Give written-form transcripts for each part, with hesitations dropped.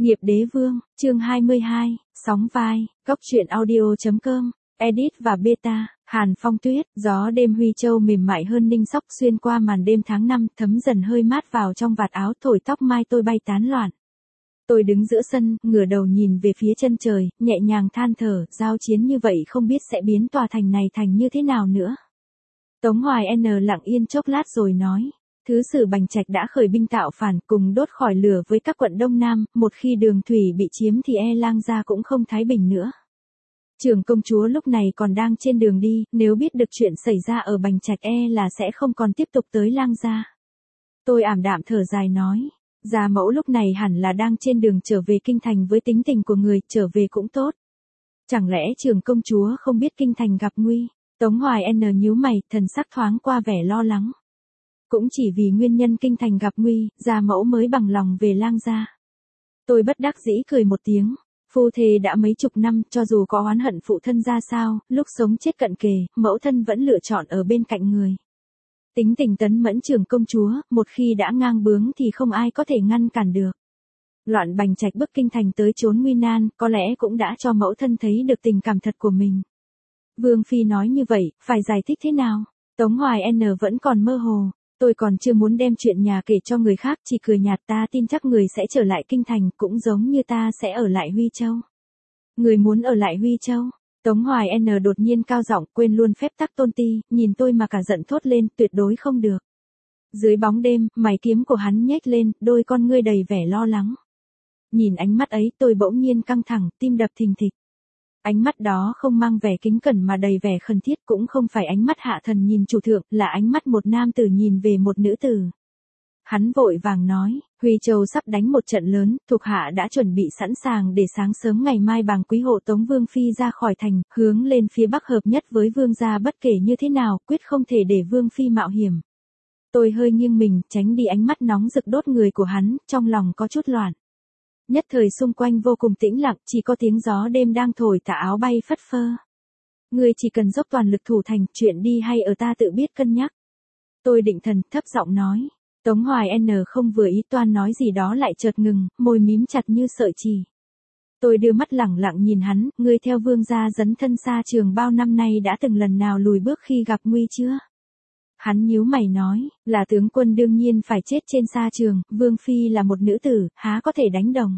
Nghiệp đế vương, chương 22, sóng vai, góc truyện audio.com, edit và beta, Hàn Phong Tuyết, gió đêm Huy Châu mềm mại hơn ninh sóc xuyên qua màn đêm tháng 5 thấm dần hơi mát vào trong vạt áo thổi tóc mai tôi bay tán loạn. Tôi đứng giữa sân, ngửa đầu nhìn về phía chân trời, nhẹ nhàng than thở, giao chiến như vậy không biết sẽ biến tòa thành này thành như thế nào nữa. Tống Hoài N lặng yên chốc lát rồi nói. Thứ sử Bành Trạch đã khởi binh tạo phản cùng đốt khỏi lửa với các quận Đông Nam, một khi đường thủy bị chiếm thì Lang gia cũng không thái bình nữa. Trưởng công chúa lúc này còn đang trên đường đi, nếu biết được chuyện xảy ra ở Bành Trạch là sẽ không còn tiếp tục tới Lang gia. Tôi ảm đạm thở dài nói, gia mẫu lúc này hẳn là đang trên đường trở về kinh thành với tính tình của người, trở về cũng tốt. Chẳng lẽ trưởng công chúa không biết kinh thành gặp nguy? Tống Hoài N nhíu mày, thần sắc thoáng qua vẻ lo lắng. Cũng chỉ vì nguyên nhân kinh thành gặp nguy, gia mẫu mới bằng lòng về Lang gia. Tôi bất đắc dĩ cười một tiếng, phu thê đã mấy chục năm, cho dù có oán hận phụ thân ra sao, lúc sống chết cận kề, mẫu thân vẫn lựa chọn ở bên cạnh người. Tính tình tấn mẫn trưởng công chúa, một khi đã ngang bướng thì không ai có thể ngăn cản được. Loạn Bành Trạch bức kinh thành tới chốn nguy nan, có lẽ cũng đã cho mẫu thân thấy được tình cảm thật của mình. Vương Phi nói như vậy, phải giải thích thế nào? Tống Hoài N vẫn còn mơ hồ. Tôi còn chưa muốn đem chuyện nhà kể cho người khác, chỉ cười nhạt, ta tin chắc người sẽ trở lại kinh thành, cũng giống như ta sẽ ở lại Huy Châu. Người muốn ở lại Huy Châu? Tống Hoài N đột nhiên cao giọng, quên luôn phép tắc tôn ti, nhìn tôi mà cả giận thốt lên, tuyệt đối không được. Dưới bóng đêm, mày kiếm của hắn nhếch lên, đôi con ngươi đầy vẻ lo lắng. Nhìn ánh mắt ấy, tôi bỗng nhiên căng thẳng, tim đập thình thịch. Ánh mắt đó không mang vẻ kính cẩn mà đầy vẻ khẩn thiết, cũng không phải ánh mắt hạ thần nhìn chủ thượng, là ánh mắt một nam tử nhìn về một nữ tử. Hắn vội vàng nói, Huy Châu sắp đánh một trận lớn, thuộc hạ đã chuẩn bị sẵn sàng để sáng sớm ngày mai bàng quý hộ tống Vương Phi ra khỏi thành, hướng lên phía bắc hợp nhất với Vương gia, bất kể như thế nào, quyết không thể để Vương Phi mạo hiểm. Tôi hơi nghiêng mình, tránh đi ánh mắt nóng rực đốt người của hắn, trong lòng có chút loạn. Nhất thời xung quanh vô cùng tĩnh lặng, chỉ có tiếng gió đêm đang thổi tà áo bay phất phơ. Ngươi chỉ cần dốc toàn lực thủ thành, chuyện đi hay ở ta tự biết cân nhắc. Tôi định thần, thấp giọng nói. Tống Hoài N không vừa ý, toan nói gì đó lại chợt ngừng, môi mím chặt như sợi chỉ. Tôi đưa mắt lẳng lặng nhìn hắn, ngươi theo Vương gia dấn thân xa trường bao năm nay đã từng lần nào lùi bước khi gặp nguy chưa? Hắn nhíu mày nói, là tướng quân đương nhiên phải chết trên sa trường, Vương Phi là một nữ tử, há có thể đánh đồng.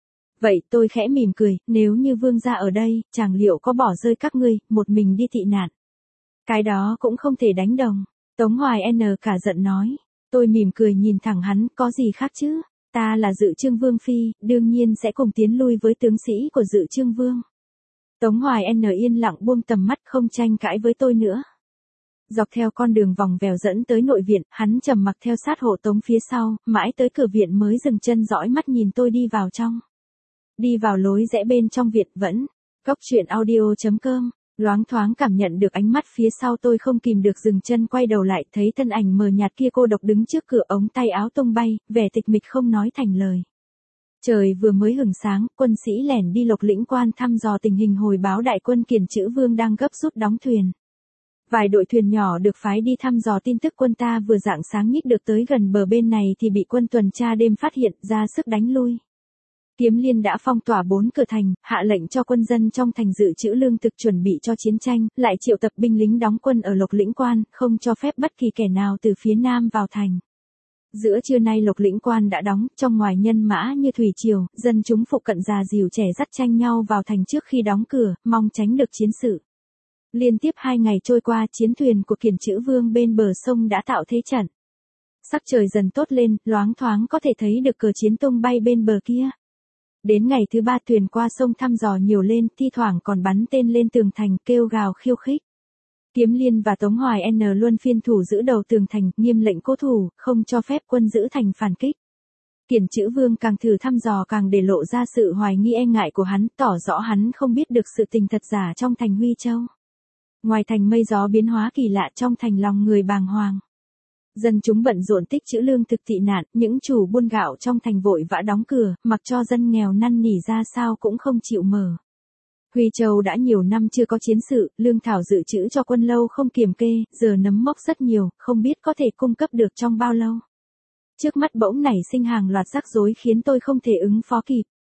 Vậy tôi khẽ mỉm cười, nếu như Vương gia ở đây, chàng liệu có bỏ rơi các ngươi, một mình đi tị nạn? Cái đó cũng không thể đánh đồng. Tống Hoài N cả giận nói. Tôi mỉm cười nhìn thẳng hắn, có gì khác chứ? Ta là Dự Trương Vương Phi, đương nhiên sẽ cùng tiến lui với tướng sĩ của Dự Trương Vương. Tống Hoài N yên lặng buông tầm mắt, không tranh cãi với tôi nữa. Dọc theo con đường vòng vèo dẫn tới nội viện, hắn trầm mặc theo sát hộ tống phía sau, mãi tới cửa viện mới dừng chân dõi mắt nhìn tôi đi vào trong. Đi vào lối rẽ bên trong viện vẫn, góc truyện audio.com, loáng thoáng cảm nhận được ánh mắt phía sau, tôi không kìm được dừng chân quay đầu lại, thấy thân ảnh mờ nhạt kia cô độc đứng trước cửa, ống tay áo tung bay, vẻ tịch mịch không nói thành lời. Trời vừa mới hửng sáng, quân sĩ lẻn đi Lộc Lĩnh Quan thăm dò tình hình, hồi báo đại quân Kiền Chữ Vương đang gấp rút đóng thuyền. Vài đội thuyền nhỏ được phái đi thăm dò tin tức quân ta vừa rạng sáng nhích được tới gần bờ bên này thì bị quân tuần tra đêm phát hiện, ra sức đánh lui. Kiếm Liên đã phong tỏa 4 cửa thành, hạ lệnh cho quân dân trong thành dự trữ lương thực chuẩn bị cho chiến tranh, lại triệu tập binh lính đóng quân ở Lộc Lĩnh Quan, không cho phép bất kỳ kẻ nào từ phía nam vào thành. Giữa trưa nay Lộc Lĩnh Quan đã đóng, trong ngoài nhân mã như thủy triều, dân chúng phụ cận già dìu trẻ dắt tranh nhau vào thành trước khi đóng cửa, mong tránh được chiến sự. Liên tiếp 2 ngày trôi qua, chiến thuyền của Kiền Chữ Vương bên bờ sông đã tạo thế trận. Sắc trời dần tốt lên, loáng thoáng có thể thấy được cờ chiến tung bay bên bờ kia. Đến ngày thứ 3 thuyền qua sông thăm dò nhiều lên, thi thoảng còn bắn tên lên tường thành, kêu gào khiêu khích. Kiếm Liên và Tống Hoài N luôn phiên thủ giữ đầu tường thành, nghiêm lệnh cố thủ, không cho phép quân giữ thành phản kích. Kiền Chữ Vương càng thử thăm dò càng để lộ ra sự hoài nghi e ngại của hắn, tỏ rõ hắn không biết được sự tình thật giả trong thành Huy Châu. Ngoài thành mây gió biến hóa kỳ lạ, trong thành lòng người bàng hoàng. Dân chúng bận rộn tích trữ lương thực tị nạn, những chủ buôn gạo trong thành vội vã đóng cửa, mặc cho dân nghèo năn nỉ ra sao cũng không chịu mở. Huy Châu đã nhiều năm chưa có chiến sự, lương thảo dự trữ cho quân lâu không kiềm kê, giờ nấm mốc rất nhiều, không biết có thể cung cấp được trong bao lâu. Trước mắt bỗng nảy sinh hàng loạt rắc rối khiến tôi không thể ứng phó kịp.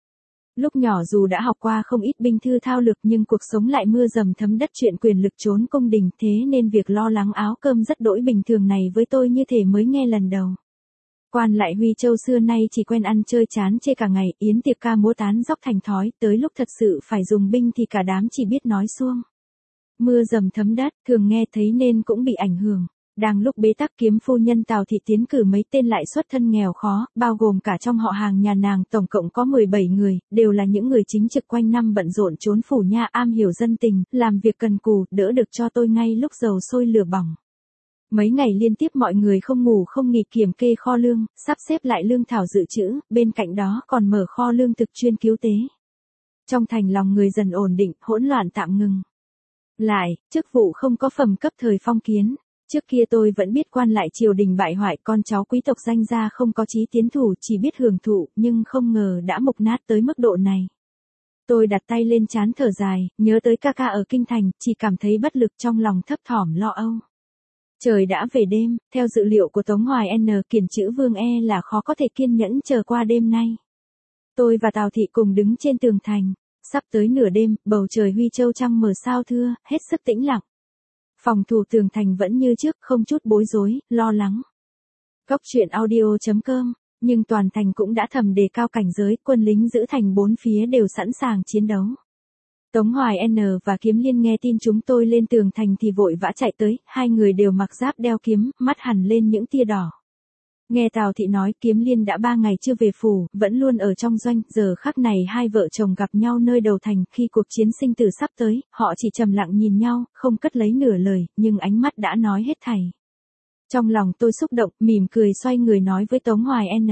Lúc nhỏ dù đã học qua không ít binh thư thao lược nhưng cuộc sống lại mưa dầm thấm đất chuyện quyền lực trốn cung đình, thế nên việc lo lắng áo cơm rất đỗi bình thường này với tôi như thể mới nghe lần đầu. Quan lại Huy Châu xưa nay chỉ quen ăn chơi chán chê cả ngày, yến tiệc ca múa tán dóc thành thói, tới lúc thật sự phải dùng binh thì cả đám chỉ biết nói suông. Mưa dầm thấm đất, thường nghe thấy nên cũng bị ảnh hưởng. Đang lúc bế tắc, kiếm phu nhân Tào Thị tiến cử mấy tên lại xuất thân nghèo khó, bao gồm cả trong họ hàng nhà nàng tổng cộng có 17 người, đều là những người chính trực quanh năm bận rộn trốn phủ nha, am hiểu dân tình, làm việc cần cù, đỡ được cho tôi ngay lúc dầu sôi lửa bỏng. Mấy ngày liên tiếp mọi người không ngủ không nghỉ kiểm kê kho lương, sắp xếp lại lương thảo dự trữ, bên cạnh đó còn mở kho lương thực chuyên cứu tế. Trong thành lòng người dần ổn định, hỗn loạn tạm ngừng. Lại, chức vụ không có phẩm cấp thời phong kiến. Trước kia tôi vẫn biết quan lại triều đình bại hoại, con cháu quý tộc danh gia không có chí tiến thủ, chỉ biết hưởng thụ, nhưng không ngờ đã mục nát tới mức độ này. Tôi đặt tay lên trán thở dài, nhớ tới ca ca ở kinh thành, chỉ cảm thấy bất lực, trong lòng thấp thỏm lo âu. Trời đã về đêm, theo dự liệu của Tống Hoài N, Kiển Chữ Vương là khó có thể kiên nhẫn chờ qua đêm nay. Tôi và Tào Thị cùng đứng trên tường thành, sắp tới nửa đêm, bầu trời Huy Châu trăng mờ sao thưa, hết sức tĩnh lặng. Phòng thủ tường thành vẫn như trước, không chút bối rối, lo lắng. Góc truyện audio.com, nhưng toàn thành cũng đã thầm đề cao cảnh giới, quân lính giữ thành bốn phía đều sẵn sàng chiến đấu. Tống Hoài N và Kiếm Liên nghe tin chúng tôi lên tường thành thì vội vã chạy tới, hai người đều mặc giáp đeo kiếm, mắt hằn lên những tia đỏ. Nghe Tào Thị nói Kiếm Liên đã 3 ngày chưa về phủ, vẫn luôn ở trong doanh, giờ khắc này hai vợ chồng gặp nhau nơi đầu thành, khi cuộc chiến sinh tử sắp tới, họ chỉ trầm lặng nhìn nhau, không cất lấy nửa lời, nhưng ánh mắt đã nói hết thảy. Trong lòng tôi xúc động, mỉm cười xoay người nói với Tống Hoài N.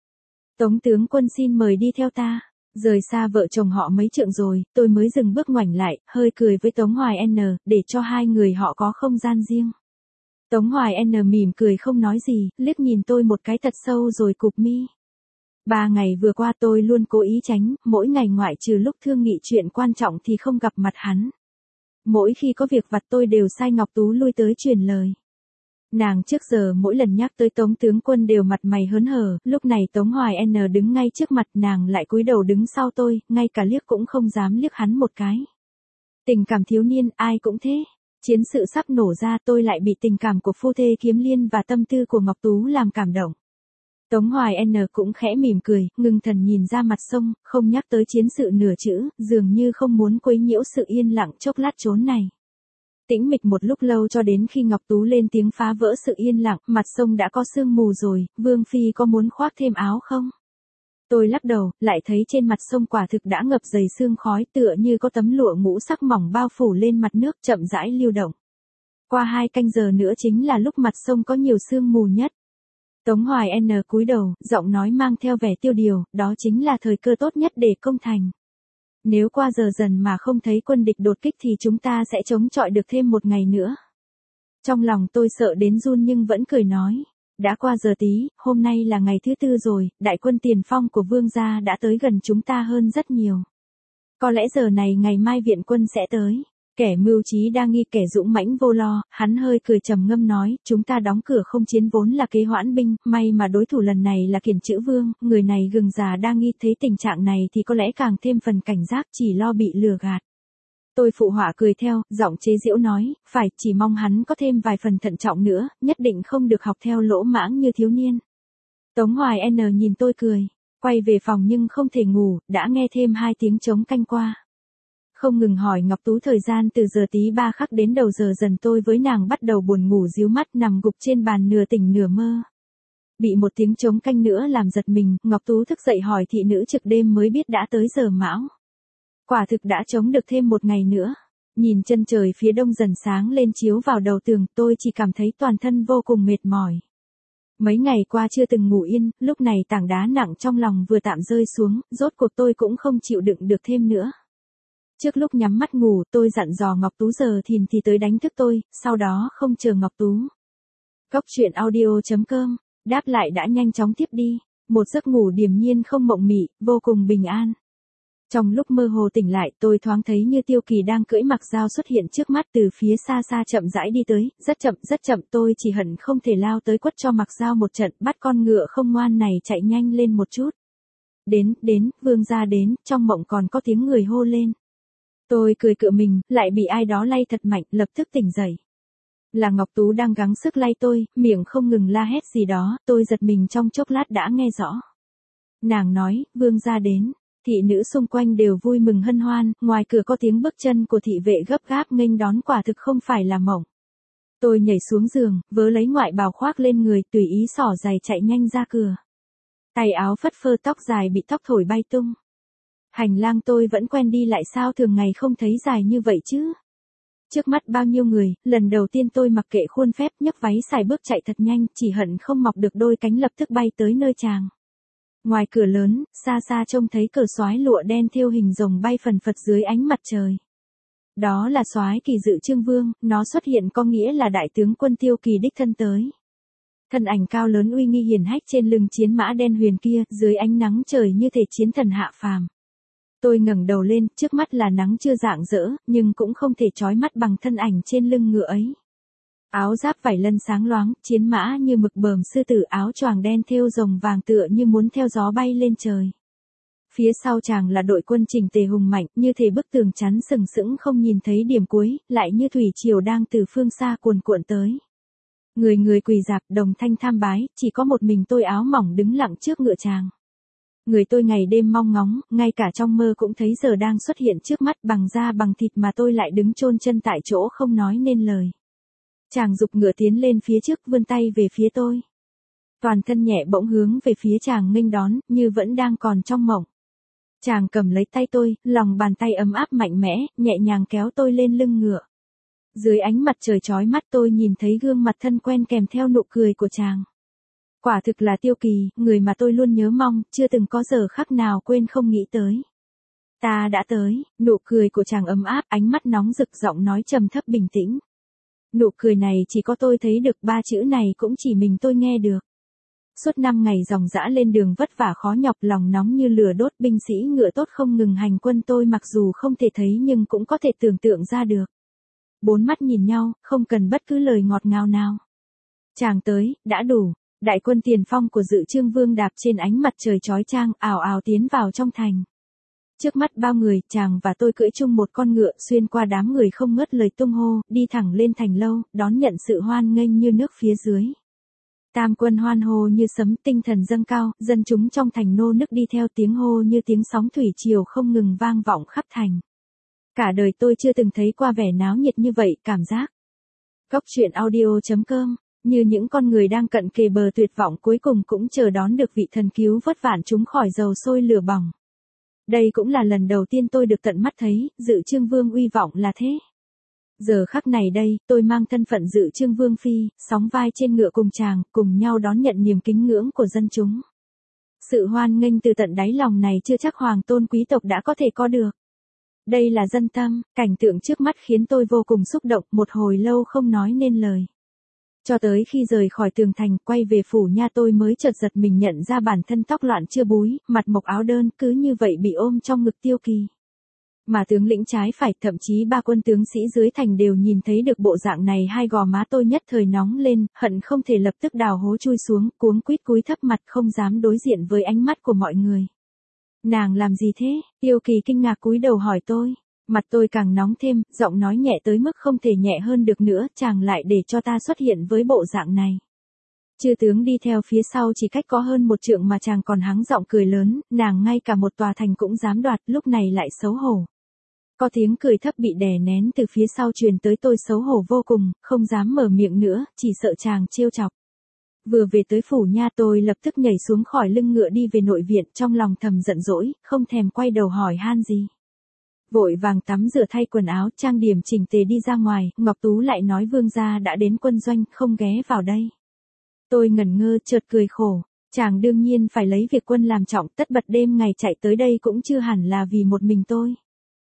Tống tướng quân xin mời đi theo ta. Rời xa vợ chồng họ mấy trượng rồi, tôi mới dừng bước ngoảnh lại, hơi cười với Tống Hoài N, để cho hai người họ có không gian riêng. Tống Hoài N mỉm cười không nói gì, liếc nhìn tôi một cái thật sâu rồi cụp mi. 3 ngày vừa qua tôi luôn cố ý tránh, mỗi ngày ngoại trừ lúc thương nghị chuyện quan trọng thì không gặp mặt hắn. Mỗi khi có việc vặt tôi đều sai Ngọc Tú lui tới truyền lời. Nàng trước giờ mỗi lần nhắc tới Tống tướng quân đều mặt mày hớn hở, lúc này Tống Hoài N đứng ngay trước mặt nàng lại cúi đầu đứng sau tôi, ngay cả liếc cũng không dám liếc hắn một cái. Tình cảm thiếu niên, ai cũng thế. Chiến sự sắp nổ ra, tôi lại bị tình cảm của phu thê Kiếm Liên và tâm tư của Ngọc Tú làm cảm động. Tống Hoài N cũng khẽ mỉm cười, ngưng thần nhìn ra mặt sông, không nhắc tới chiến sự nửa chữ, dường như không muốn quấy nhiễu sự yên lặng chốc lát trốn này. Tĩnh mịch một lúc lâu cho đến khi Ngọc Tú lên tiếng phá vỡ sự yên lặng, mặt sông đã có sương mù rồi, Vương Phi có muốn khoác thêm áo không? Tôi lắc đầu, lại thấy trên mặt sông quả thực đã ngập dày sương khói, tựa như có tấm lụa ngũ sắc mỏng bao phủ lên mặt nước chậm rãi lưu động. Qua 2 canh giờ nữa chính là lúc mặt sông có nhiều sương mù nhất. Tống Hoài N cúi đầu, giọng nói mang theo vẻ tiêu điều, đó chính là thời cơ tốt nhất để công thành. Nếu qua giờ dần mà không thấy quân địch đột kích thì chúng ta sẽ chống chọi được thêm 1 ngày nữa. Trong lòng tôi sợ đến run nhưng vẫn cười nói. Đã qua giờ tí, hôm nay là ngày thứ 4 rồi, đại quân tiền phong của vương gia đã tới gần chúng ta hơn rất nhiều. Có lẽ giờ này ngày mai viện quân sẽ tới. Kẻ mưu trí đa nghi, kẻ dũng mãnh vô lo, hắn hơi cười trầm ngâm nói, chúng ta đóng cửa không chiến vốn là kế hoãn binh, may mà đối thủ lần này là Kiển Chữ Vương, người này gừng già đa nghi, thấy tình trạng này thì có lẽ càng thêm phần cảnh giác, chỉ lo bị lừa gạt. Tôi phụ họa cười theo, giọng chế giễu nói, phải, chỉ mong hắn có thêm vài phần thận trọng nữa, nhất định không được học theo lỗ mãng như thiếu niên. Tống Hoài N nhìn tôi cười, quay về phòng nhưng không thể ngủ, đã nghe thêm 2 tiếng trống canh qua. Không ngừng hỏi Ngọc Tú thời gian từ giờ tí 3 khắc đến đầu giờ dần, tôi với nàng bắt đầu buồn ngủ díu mắt nằm gục trên bàn nửa tỉnh nửa mơ. Bị một tiếng trống canh nữa làm giật mình, Ngọc Tú thức dậy hỏi thị nữ trực đêm mới biết đã tới giờ mão. Quả thực đã chống được thêm 1 ngày nữa. Nhìn chân trời phía đông dần sáng lên chiếu vào đầu tường, tôi chỉ cảm thấy toàn thân vô cùng mệt mỏi. Mấy ngày qua chưa từng ngủ yên, lúc này tảng đá nặng trong lòng vừa tạm rơi xuống, rốt cuộc tôi cũng không chịu đựng được thêm nữa. Trước lúc nhắm mắt ngủ, tôi dặn dò Ngọc Tú giờ thìn thì tới đánh thức tôi, sau đó không chờ Ngọc Tú. Góc truyện audio.com, đáp lại đã nhanh chóng tiếp đi, một giấc ngủ điềm nhiên không mộng mị, vô cùng bình an. Trong lúc mơ hồ tỉnh lại, tôi thoáng thấy như Tiêu Kỳ đang cưỡi Mặc Dao xuất hiện trước mắt, từ phía xa xa chậm rãi đi tới, rất chậm, tôi chỉ hận không thể lao tới quất cho Mặc Dao một trận, bắt con ngựa không ngoan này chạy nhanh lên một chút. Đến, vương gia đến, trong mộng còn có tiếng người hô lên. Tôi cười cựa mình, lại bị ai đó lay thật mạnh, lập tức tỉnh dậy. Là Ngọc Tú đang gắng sức lay tôi, miệng không ngừng la hét gì đó, tôi giật mình trong chốc lát đã nghe rõ. Nàng nói, vương gia đến. Thị nữ xung quanh đều vui mừng hân hoan, ngoài cửa có tiếng bước chân của thị vệ gấp gáp nghênh đón, quả thực không phải là mộng. Tôi nhảy xuống giường, vớ lấy ngoại bào khoác lên người, tùy ý xỏ giày chạy nhanh ra cửa. Tay áo phất phơ, tóc dài bị tóc thổi bay tung. Hành lang tôi vẫn quen đi lại, sao thường ngày không thấy dài như vậy chứ? Trước mắt bao nhiêu người, lần đầu tiên tôi mặc kệ khuôn phép, nhấc váy xài bước chạy thật nhanh, chỉ hận không mọc được đôi cánh lập tức bay tới nơi chàng. Ngoài cửa lớn, xa xa trông thấy cờ soái lụa đen thêu hình rồng bay phần phật dưới ánh mặt trời. Đó là soái kỳ Dự Chương Vương, nó xuất hiện có nghĩa là đại tướng quân Tiêu Kỳ đích thân tới. Thân ảnh cao lớn uy nghi hiển hách trên lưng chiến mã đen huyền kia, dưới ánh nắng trời như thể chiến thần hạ phàm. Tôi ngẩng đầu lên, trước mắt là nắng chưa rạng rỡ, nhưng cũng không thể chói mắt bằng thân ảnh trên lưng ngựa ấy. Áo giáp vải lân sáng loáng, chiến mã như mực bờm sư tử, áo choàng đen thêu rồng vàng tựa như muốn theo gió bay lên trời. Phía sau chàng là đội quân chỉnh tề hùng mạnh, như thể bức tường chắn sừng sững không nhìn thấy điểm cuối, lại như thủy triều đang từ phương xa cuồn cuộn tới. Người người quỳ rạp, đồng thanh tham bái, chỉ có một mình tôi áo mỏng đứng lặng trước ngựa chàng. Người tôi ngày đêm mong ngóng, ngay cả trong mơ cũng thấy giờ đang xuất hiện trước mắt, bằng da bằng thịt mà tôi lại đứng chôn chân tại chỗ không nói nên lời. Chàng giục ngựa tiến lên phía trước, vươn tay về phía tôi. Toàn thân nhẹ bỗng hướng về phía chàng nghênh đón, như vẫn đang còn trong mộng. Chàng cầm lấy tay tôi, lòng bàn tay ấm áp mạnh mẽ, nhẹ nhàng kéo tôi lên lưng ngựa. Dưới ánh mặt trời chói mắt tôi nhìn thấy gương mặt thân quen kèm theo nụ cười của chàng. Quả thực là Tiêu Kỳ, người mà tôi luôn nhớ mong, chưa từng có giờ khắc nào quên không nghĩ tới. Ta đã tới, nụ cười của chàng ấm áp, ánh mắt nóng rực, giọng nói trầm thấp bình tĩnh. Nụ cười này chỉ có tôi thấy được, ba chữ này cũng chỉ mình tôi nghe được. Suốt 5 ngày ròng rã lên đường vất vả khó nhọc, lòng nóng như lửa đốt, binh sĩ ngựa tốt không ngừng hành quân, tôi mặc dù không thể thấy nhưng cũng có thể tưởng tượng ra được. Bốn mắt nhìn nhau, không cần bất cứ lời ngọt ngào nào. Chàng tới, đã đủ. Đại quân tiền phong của Dự Chương Vương đạp trên ánh mặt trời chói chang, ào ào tiến vào trong thành. Trước mắt bao người, chàng và tôi cưỡi chung một con ngựa, xuyên qua đám người không ngớt lời tung hô, đi thẳng lên thành lâu, đón nhận sự hoan nghênh như nước phía dưới. Tam quân hoan hô như sấm, tinh thần dâng cao, dân chúng trong thành nô nức đi theo, tiếng hô như tiếng sóng thủy triều không ngừng vang vọng khắp thành. Cả đời tôi chưa từng thấy qua vẻ náo nhiệt như vậy, cảm giác. Cốc truyện audio.com, như những con người đang cận kề bờ tuyệt vọng cuối cùng cũng chờ đón được vị thần cứu vớt vạn chúng khỏi dầu sôi lửa bỏng. Đây cũng là lần đầu tiên tôi được tận mắt thấy, Dự Chương Vương uy vọng là thế. Giờ khắc này đây, tôi mang thân phận Dự Chương Vương phi, sóng vai trên ngựa cùng chàng, cùng nhau đón nhận niềm kính ngưỡng của dân chúng. Sự hoan nghênh từ tận đáy lòng này chưa chắc hoàng tôn quý tộc đã có thể có được. Đây là dân tâm, cảnh tượng trước mắt khiến tôi vô cùng xúc động, một hồi lâu không nói nên lời. Cho tới khi rời khỏi tường thành, quay về phủ nha tôi mới chợt giật mình nhận ra bản thân tóc loạn chưa búi, mặt mộc áo đơn, cứ như vậy bị ôm trong ngực Tiêu Kỳ. Mà tướng lĩnh trái phải, thậm chí ba quân tướng sĩ dưới thành đều nhìn thấy được bộ dạng này, hai gò má tôi nhất thời nóng lên, hận không thể lập tức đào hố chui xuống, cuống quýt cúi thấp mặt không dám đối diện với ánh mắt của mọi người. Nàng làm gì thế? Tiêu Kỳ kinh ngạc cúi đầu hỏi tôi. Mặt tôi càng nóng thêm, giọng nói nhẹ tới mức không thể nhẹ hơn được nữa, chàng lại để cho ta xuất hiện với bộ dạng này. Chư tướng đi theo phía sau chỉ cách có hơn một trượng mà chàng còn hắng giọng cười lớn, nàng ngay cả một tòa thành cũng dám đoạt, lúc này lại xấu hổ. Có tiếng cười thấp bị đè nén từ phía sau truyền tới, tôi xấu hổ vô cùng, không dám mở miệng nữa, chỉ sợ chàng trêu chọc. Vừa về tới phủ nha tôi lập tức nhảy xuống khỏi lưng ngựa đi về nội viện, trong lòng thầm giận dỗi, không thèm quay đầu hỏi han gì. Vội vàng tắm rửa thay quần áo, trang điểm chỉnh tề đi ra ngoài, Ngọc Tú lại nói vương gia đã đến quân doanh, không ghé vào đây. Tôi ngẩn ngơ, chợt cười khổ, chàng đương nhiên phải lấy việc quân làm trọng, tất bật đêm ngày chạy tới đây cũng chưa hẳn là vì một mình tôi.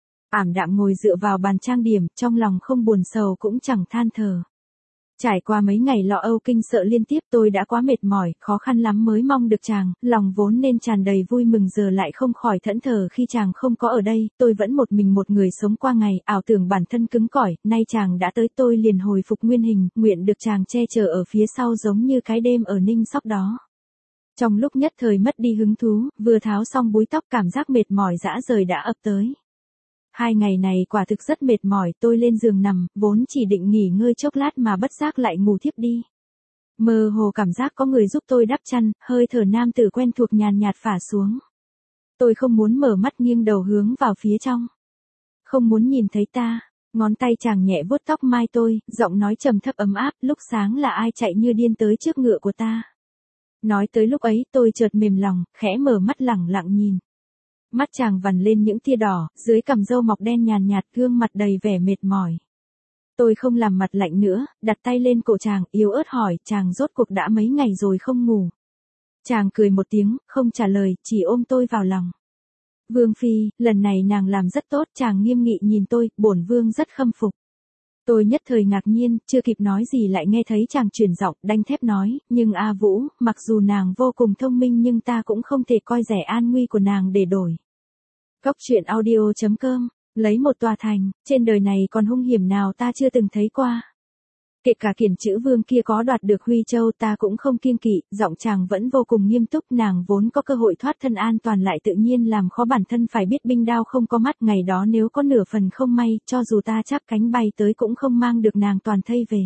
Ảm đạm ngồi dựa vào bàn trang điểm, trong lòng không buồn sầu cũng chẳng than thở. Trải qua mấy ngày lo âu kinh sợ liên tiếp, tôi đã quá mệt mỏi, khó khăn lắm mới mong được chàng, lòng vốn nên tràn đầy vui mừng giờ lại không khỏi thẫn thờ khi chàng không có ở đây, tôi vẫn một mình một người sống qua ngày, ảo tưởng bản thân cứng cỏi, nay chàng đã tới tôi liền hồi phục nguyên hình, nguyện được chàng che chở ở phía sau giống như cái đêm ở Ninh Sóc đó. Trong lúc nhất thời mất đi hứng thú, vừa tháo xong búi tóc cảm giác mệt mỏi dã rời đã ập tới. 2 ngày này quả thực rất mệt mỏi, tôi lên giường nằm, vốn chỉ định nghỉ ngơi chốc lát mà bất giác lại ngủ thiếp đi. Mơ hồ cảm giác có người giúp tôi đắp chăn, hơi thở nam tử quen thuộc nhàn nhạt phả xuống. Tôi không muốn mở mắt nghiêng đầu hướng vào phía trong. Không muốn nhìn thấy ta. Ngón tay chàng nhẹ vuốt tóc mai tôi, giọng nói trầm thấp ấm áp, lúc sáng là ai chạy như điên tới trước ngựa của ta. Nói tới lúc ấy tôi chợt mềm lòng, khẽ mở mắt lẳng lặng nhìn. Mắt chàng vằn lên những tia đỏ, dưới cằm râu mọc đen nhàn nhạt, gương mặt đầy vẻ mệt mỏi. Tôi không làm mặt lạnh nữa, đặt tay lên cổ chàng, yếu ớt hỏi, chàng rốt cuộc đã mấy ngày rồi không ngủ. Chàng cười một tiếng, không trả lời, chỉ ôm tôi vào lòng. Vương phi, lần này nàng làm rất tốt, chàng nghiêm nghị nhìn tôi, bổn vương rất khâm phục. Tôi nhất thời ngạc nhiên, chưa kịp nói gì lại nghe thấy chàng chuyển giọng, đanh thép nói, nhưng A Vũ, mặc dù nàng vô cùng thông minh nhưng ta cũng không thể coi rẻ an nguy của nàng để đổi. Cốc truyện audio.com, lấy một tòa thành, trên đời này còn hung hiểm nào ta chưa từng thấy qua. Kể cả Kiển Chữ Vương kia có đoạt được Huy Châu ta cũng không kiêng kỵ, giọng chàng vẫn vô cùng nghiêm túc, nàng vốn có cơ hội thoát thân an toàn lại tự nhiên làm khó bản thân phải biết binh đao không có mắt, ngày đó nếu có nửa phần không may, cho dù ta chắp cánh bay tới cũng không mang được nàng toàn thây về.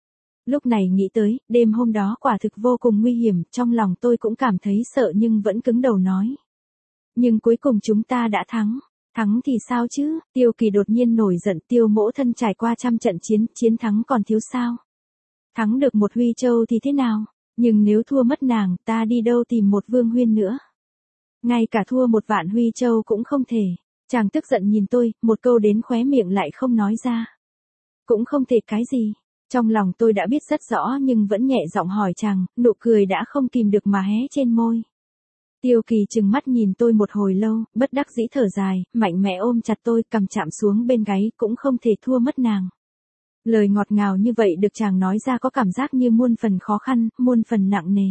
Lúc này nghĩ tới, đêm hôm đó quả thực vô cùng nguy hiểm, trong lòng tôi cũng cảm thấy sợ nhưng vẫn cứng đầu nói. Nhưng cuối cùng chúng ta đã thắng. Thắng thì sao chứ, Tiêu Kỳ đột nhiên nổi giận, Tiêu mỗ thân trải qua trăm trận chiến, chiến thắng còn thiếu sao. Thắng được một Huy Châu thì thế nào, nhưng nếu thua mất nàng, ta đi đâu tìm một Vương Huyên nữa. Ngay cả thua một vạn Huy Châu cũng không thể. Chàng tức giận nhìn tôi, một câu đến khóe miệng lại không nói ra. Cũng không thể cái gì. Trong lòng tôi đã biết rất rõ nhưng vẫn nhẹ giọng hỏi chàng, nụ cười đã không kìm được mà hé trên môi. Tiêu Kỳ trừng mắt nhìn tôi một hồi lâu, bất đắc dĩ thở dài, mạnh mẽ ôm chặt tôi, cầm chạm xuống bên gáy, cũng không thể thua mất nàng. Lời ngọt ngào như vậy được chàng nói ra có cảm giác như muôn phần khó khăn, muôn phần nặng nề.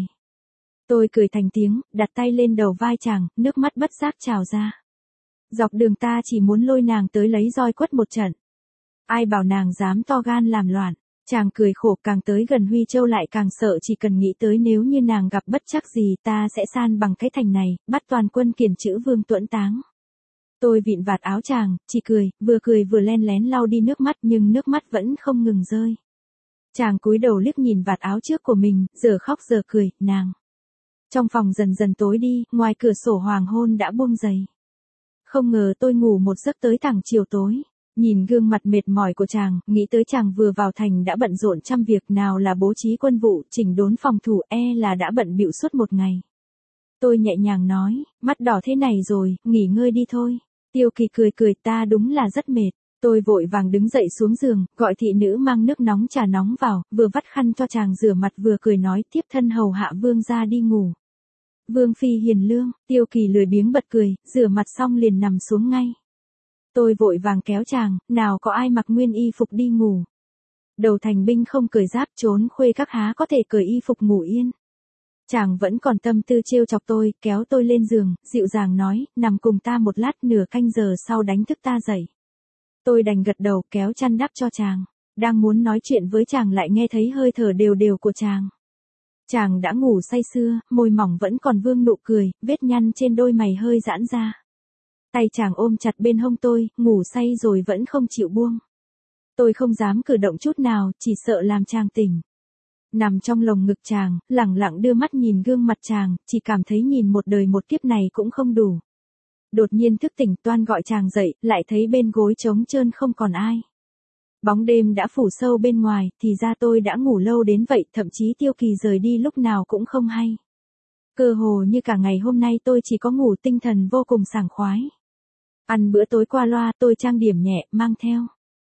Tôi cười thành tiếng, đặt tay lên đầu vai chàng, nước mắt bất giác trào ra. Dọc đường ta chỉ muốn lôi nàng tới lấy roi quất một trận. Ai bảo nàng dám to gan làm loạn. Chàng cười khổ, càng tới gần Huy Châu lại càng sợ, chỉ cần nghĩ tới nếu như nàng gặp bất trắc gì ta sẽ san bằng cái thành này, bắt toàn quân Kiển Chữ Vương tuẫn táng. Tôi vịn vạt áo chàng, chỉ cười vừa len lén lau đi nước mắt nhưng nước mắt vẫn không ngừng rơi. Chàng cúi đầu liếc nhìn vạt áo trước của mình, giờ khóc giờ cười, nàng. Trong phòng dần dần tối đi, ngoài cửa sổ hoàng hôn đã buông dày. Không ngờ tôi ngủ một giấc tới thẳng chiều tối. Nhìn gương mặt mệt mỏi của chàng, nghĩ tới chàng vừa vào thành đã bận rộn trăm việc, nào là bố trí quân vụ, chỉnh đốn phòng thủ, là đã bận bịu suốt một ngày. Tôi nhẹ nhàng nói, mắt đỏ thế này rồi, nghỉ ngơi đi thôi. Tiêu Kỳ cười, ta đúng là rất mệt. Tôi vội vàng đứng dậy xuống giường, gọi thị nữ mang nước nóng trà nóng vào, vừa vắt khăn cho chàng rửa mặt vừa cười nói, tiếp thân hầu hạ vương ra đi ngủ. Vương phi hiền lương, Tiêu Kỳ lười biếng bật cười, rửa mặt xong liền nằm xuống ngay. Tôi vội vàng kéo chàng, nào có ai mặc nguyên y phục đi ngủ. Đầu thành binh không cởi giáp, trốn khuê các há có thể cởi y phục ngủ yên. Chàng vẫn còn tâm tư trêu chọc tôi, kéo tôi lên giường, dịu dàng nói, nằm cùng ta một lát, nửa canh giờ sau đánh thức ta dậy. Tôi đành gật đầu, kéo chăn đắp cho chàng. Đang muốn nói chuyện với chàng lại nghe thấy hơi thở đều đều của chàng. Chàng đã ngủ say sưa, môi mỏng vẫn còn vương nụ cười, vết nhăn trên đôi mày hơi giãn ra. Tay chàng ôm chặt bên hông tôi, ngủ say rồi vẫn không chịu buông. Tôi không dám cử động chút nào, chỉ sợ làm chàng tỉnh. Nằm trong lồng ngực chàng, lẳng lặng đưa mắt nhìn gương mặt chàng, chỉ cảm thấy nhìn một đời một kiếp này cũng không đủ. Đột nhiên thức tỉnh, toan gọi chàng dậy, lại thấy bên gối trống trơn không còn ai. Bóng đêm đã phủ sâu bên ngoài, thì ra tôi đã ngủ lâu đến vậy, thậm chí Tiêu Kỳ rời đi lúc nào cũng không hay. Cơ hồ như cả ngày hôm nay tôi chỉ có ngủ, tinh thần vô cùng sảng khoái. Ăn bữa tối qua loa, tôi trang điểm nhẹ, mang theo.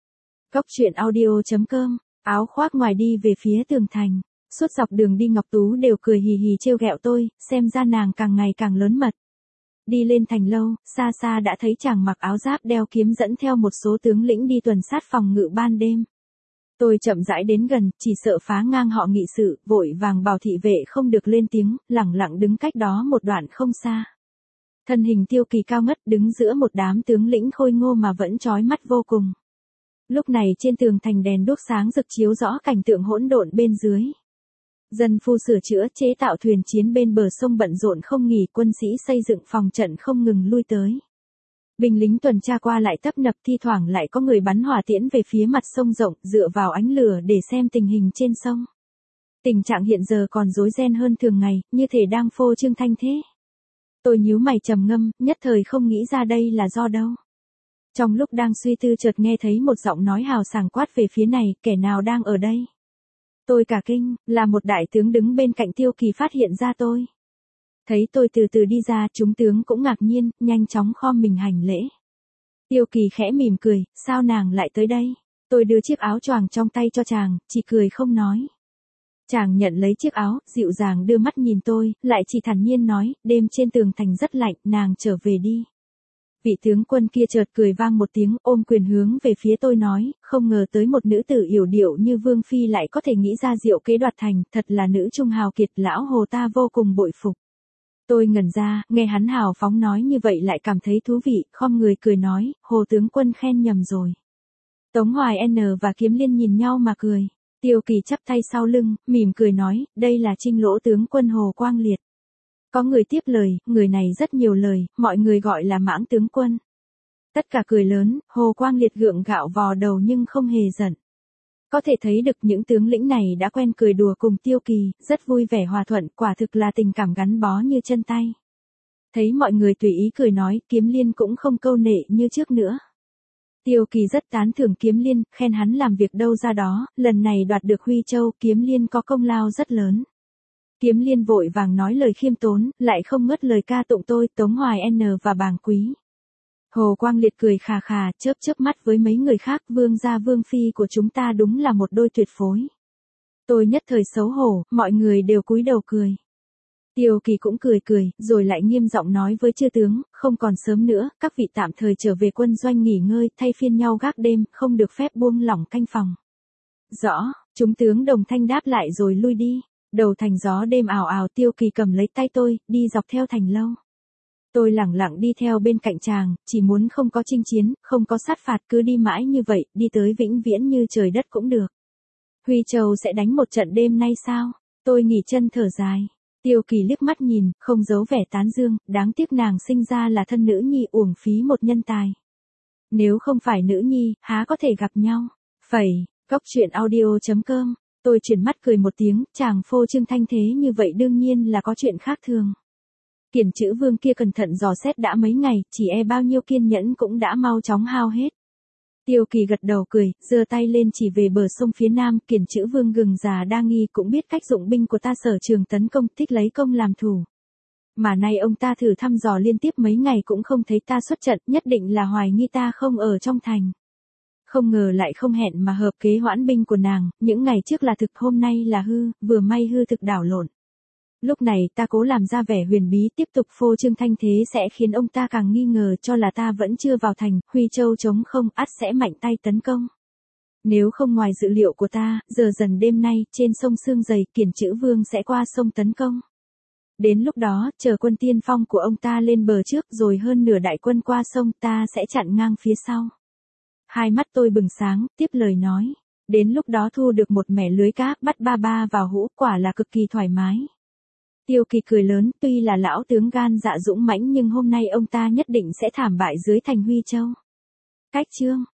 Cốc truyện audio.com, áo khoác ngoài đi về phía tường thành. Suốt dọc đường đi Ngọc Tú đều cười hì hì trêu ghẹo tôi, xem ra nàng càng ngày càng lớn mật. Đi lên thành lâu, xa xa đã thấy chàng mặc áo giáp đeo kiếm dẫn theo một số tướng lĩnh đi tuần sát phòng ngự ban đêm. Tôi chậm rãi đến gần, chỉ sợ phá ngang họ nghị sự, vội vàng bảo thị vệ không được lên tiếng, lẳng lặng đứng cách đó một đoạn không xa. Thân hình Tiêu Kỳ cao ngất đứng giữa một đám tướng lĩnh khôi ngô mà vẫn chói mắt vô cùng. Lúc này trên tường thành đèn đuốc sáng rực chiếu rõ cảnh tượng hỗn độn bên dưới. Dân phu sửa chữa chế tạo thuyền chiến bên bờ sông bận rộn không nghỉ, quân sĩ xây dựng phòng trận không ngừng lui tới. Binh lính tuần tra qua lại tấp nập, thi thoảng lại có người bắn hỏa tiễn về phía mặt sông rộng, dựa vào ánh lửa để xem tình hình trên sông. Tình trạng hiện giờ còn rối ren hơn thường ngày, như thể đang phô trương thanh thế. Tôi nhíu mày trầm ngâm, nhất thời không nghĩ ra đây là do đâu. Trong lúc đang suy tư chợt nghe thấy một giọng nói hào sảng quát về phía này, kẻ nào đang ở đây? Tôi cả kinh, là một đại tướng đứng bên cạnh Tiêu Kỳ phát hiện ra tôi. Thấy tôi từ từ đi ra, chúng tướng cũng ngạc nhiên, nhanh chóng khom mình hành lễ. Tiêu Kỳ khẽ mỉm cười, sao nàng lại tới đây? Tôi đưa chiếc áo choàng trong tay cho chàng, chỉ cười không nói. Chàng nhận lấy chiếc áo, dịu dàng đưa mắt nhìn tôi, lại chỉ thản nhiên nói, đêm trên tường thành rất lạnh, nàng trở về đi. Vị tướng quân kia chợt cười vang một tiếng, ôm quyền hướng về phía tôi nói, không ngờ tới một nữ tử yểu điệu như Vương Phi lại có thể nghĩ ra diệu kế đoạt thành, thật là nữ trung hào kiệt, lão Hồ ta vô cùng bội phục. Tôi ngẩn ra, nghe hắn hào phóng nói như vậy lại cảm thấy thú vị, khom người cười nói, Hồ tướng quân khen nhầm rồi. Tống Hoài N và Kiếm Liên nhìn nhau mà cười. Tiêu Kỳ chắp tay sau lưng, mỉm cười nói, đây là Trinh Lỗ tướng quân Hồ Quang Liệt. Có người tiếp lời, người này rất nhiều lời, mọi người gọi là Mãng tướng quân. Tất cả cười lớn, Hồ Quang Liệt gượng gạo vò đầu nhưng không hề giận. Có thể thấy được những tướng lĩnh này đã quen cười đùa cùng Tiêu Kỳ, rất vui vẻ hòa thuận, quả thực là tình cảm gắn bó như chân tay. Thấy mọi người tùy ý cười nói, Kiếm Liên cũng không câu nệ như trước nữa. Tiêu Kỳ rất tán thưởng Kiếm Liên, khen hắn làm việc đâu ra đó, lần này đoạt được Huy Châu, Kiếm Liên có công lao rất lớn. Kiếm Liên vội vàng nói lời khiêm tốn, lại không ngớt lời ca tụng tôi, Tống Hoài N và Bàng Quý. Hồ Quang Liệt cười khà khà, chớp chớp mắt với mấy người khác, Vương gia Vương Phi của chúng ta đúng là một đôi tuyệt phối. Tôi nhất thời xấu hổ, mọi người đều cúi đầu cười. Tiêu Kỳ cũng cười cười, rồi lại nghiêm giọng nói với chư tướng, không còn sớm nữa, các vị tạm thời trở về quân doanh nghỉ ngơi, thay phiên nhau gác đêm, không được phép buông lỏng canh phòng. Rõ, chúng tướng đồng thanh đáp lại rồi lui đi. Đầu thành gió đêm ào ào, Tiêu Kỳ cầm lấy tay tôi, đi dọc theo thành lâu. Tôi lẳng lặng đi theo bên cạnh chàng, chỉ muốn không có chinh chiến, không có sát phạt, cứ đi mãi như vậy, đi tới vĩnh viễn như trời đất cũng được. Huy Châu sẽ đánh một trận đêm nay sao? Tôi nghỉ chân thở dài. Tiêu Kỳ liếc mắt nhìn, không giấu vẻ tán dương, đáng tiếc nàng sinh ra là thân nữ nhi, uổng phí một nhân tài. Nếu không phải nữ nhi, há có thể gặp nhau. Phẩy, coctruyện.audio.com. Tôi chuyển mắt cười một tiếng, chàng phô trương thanh thế như vậy đương nhiên là có chuyện khác thường. Kiển Chữ Vương kia cẩn thận dò xét đã mấy ngày, chỉ e bao nhiêu kiên nhẫn cũng đã mau chóng hao hết. Tiêu Kỳ gật đầu cười, giơ tay lên chỉ về bờ sông phía nam, Kiển Chữ Vương gừng già đa nghi cũng biết cách dụng binh của ta, sở trường tấn công, thích lấy công làm thủ. Mà nay ông ta thử thăm dò liên tiếp mấy ngày cũng không thấy ta xuất trận, nhất định là hoài nghi ta không ở trong thành. Không ngờ lại không hẹn mà hợp kế hoãn binh của nàng, những ngày trước là thực, hôm nay là hư, vừa may hư thực đảo lộn. Lúc này ta cố làm ra vẻ huyền bí, tiếp tục phô trương thanh thế sẽ khiến ông ta càng nghi ngờ cho là ta vẫn chưa vào thành, Huy Châu trống không, ắt sẽ mạnh tay tấn công. Nếu không ngoài dự liệu của ta, giờ dần đêm nay, trên sông Sương Dày, Kiển Chữ Vương sẽ qua sông tấn công. Đến lúc đó, chờ quân tiên phong của ông ta lên bờ trước rồi hơn nửa đại quân qua sông, ta sẽ chặn ngang phía sau. Hai mắt tôi bừng sáng, tiếp lời nói. Đến lúc đó thu được một mẻ lưới cá, bắt ba ba vào hũ, quả là cực kỳ thoải mái. Tiêu Kỳ cười lớn, tuy là lão tướng gan dạ dũng mãnh nhưng hôm nay ông ta nhất định sẽ thảm bại dưới thành Huy Châu. Cách chương.